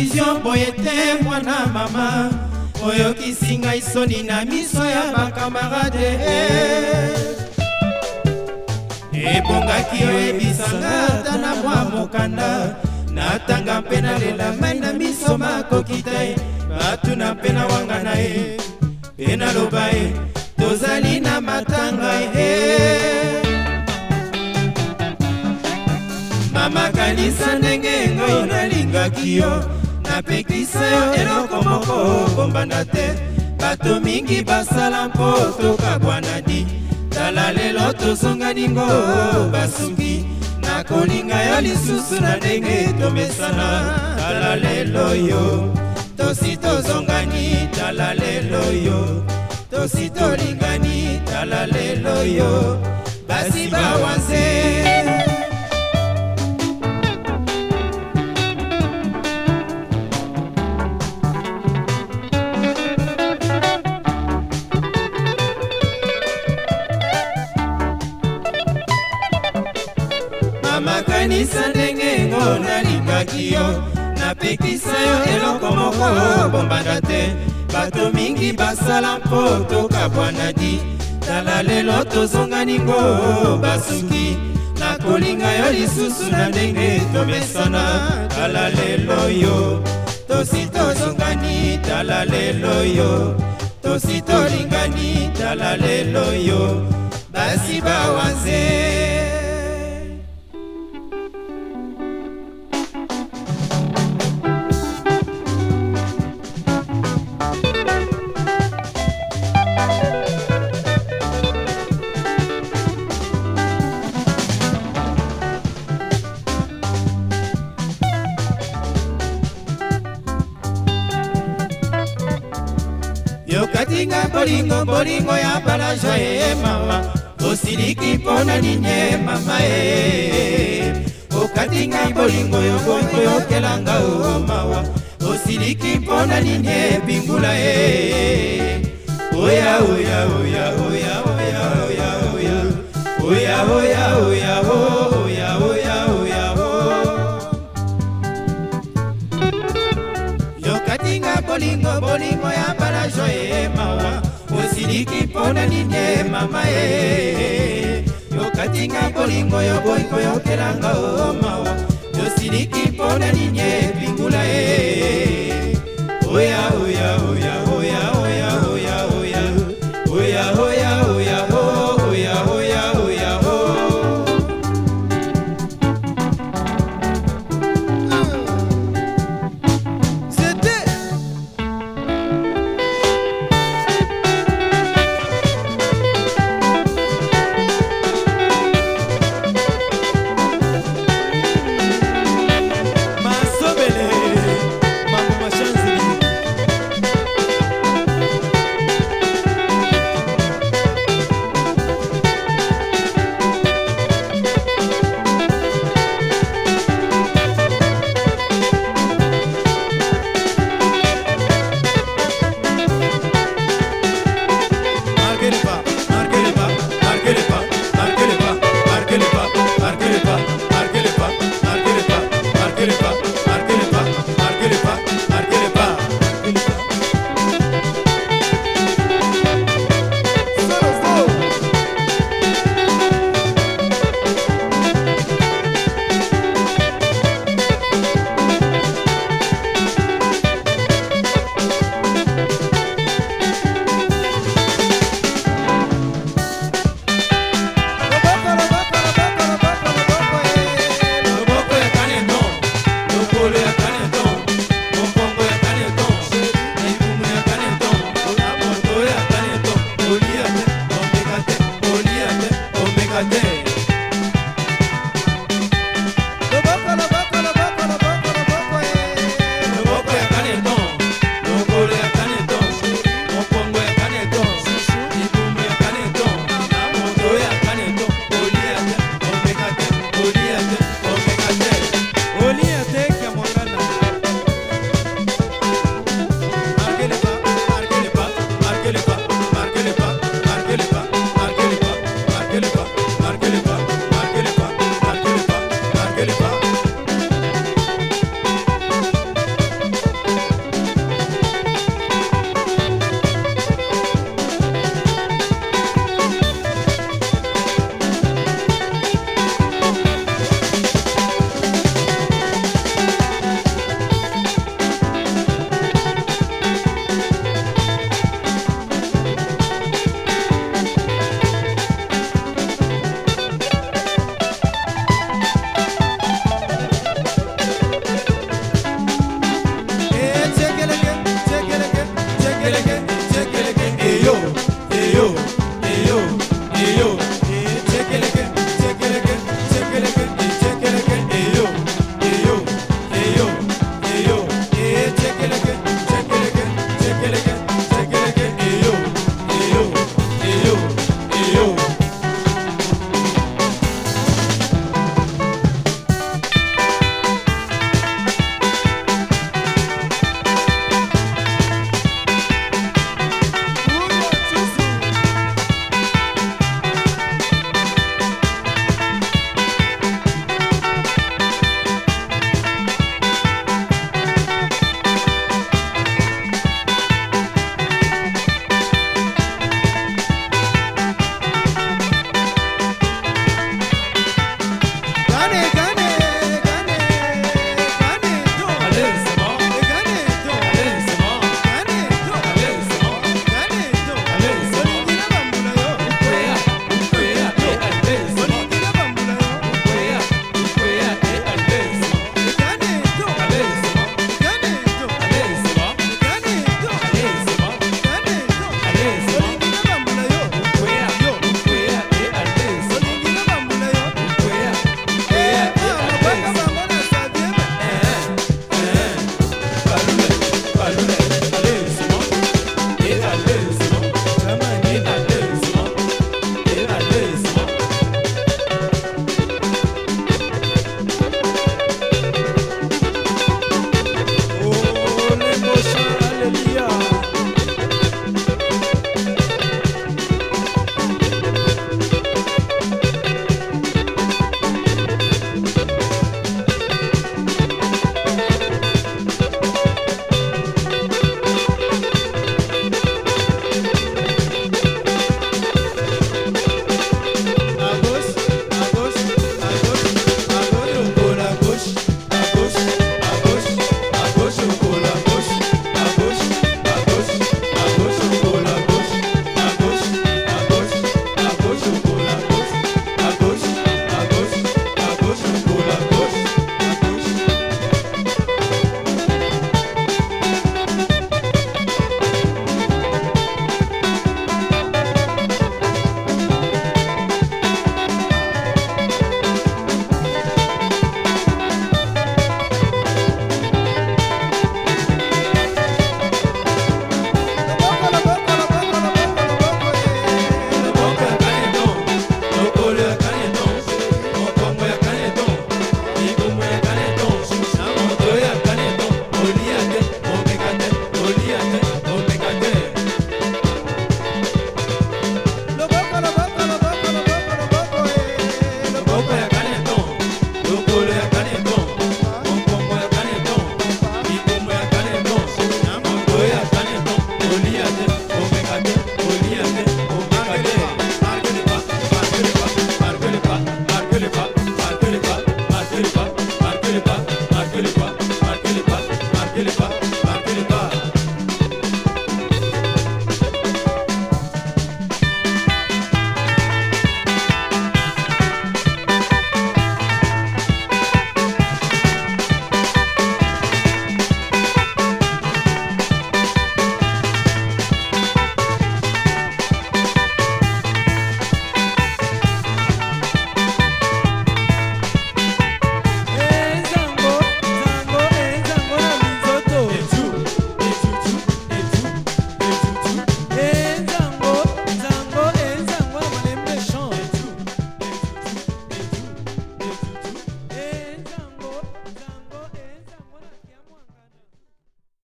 décision boyete mwana mama oyo kisinga isoni na miso ya bakamarade ebongaki oyebisanga ata na mwa mokanda natanga mpe nalela mai na miso makoki te batuna mpe na wanga na ye mpe naloba ye tozali na matanga mama kanisa ndenge ngai nalingaki yo napekisa yo eloko moko kombanda te bato mingi basala mpo tokabwanadi tala lelo tozonganingo basuki nakolinga yo lisusu na ndenge tomesana tala lelo yo tosi tozongani tala lelo yo tosi tolingani tala lelo yo basi bawanze makanisa ndenge ngo nalingaki yo napekisa yo eloko moko bombanda te bato mingi basala mpo tokabwanadi tala lelo tozonganingo basuki nakolinga yo lisusu na ndenge tomesana tala lelo yo tosi tozongani tala lelo yo tosi tolingani tala lelo yo basi bawanze yokatinga bolingo bolingo ya balajo mama osiliki mpona ninye mama okatinga bolingo yobolingo yokelanga mawa osiliki mpona ninye bingula oya oya oya oya oya oya oya oya oya oya oya oya oya yokatinga bolingo bolingo ya balajo mawa osiliki mpona ninye mama yokatinga bolingo yobolingo yokelanga mawa yosiliki mpona ninye bingula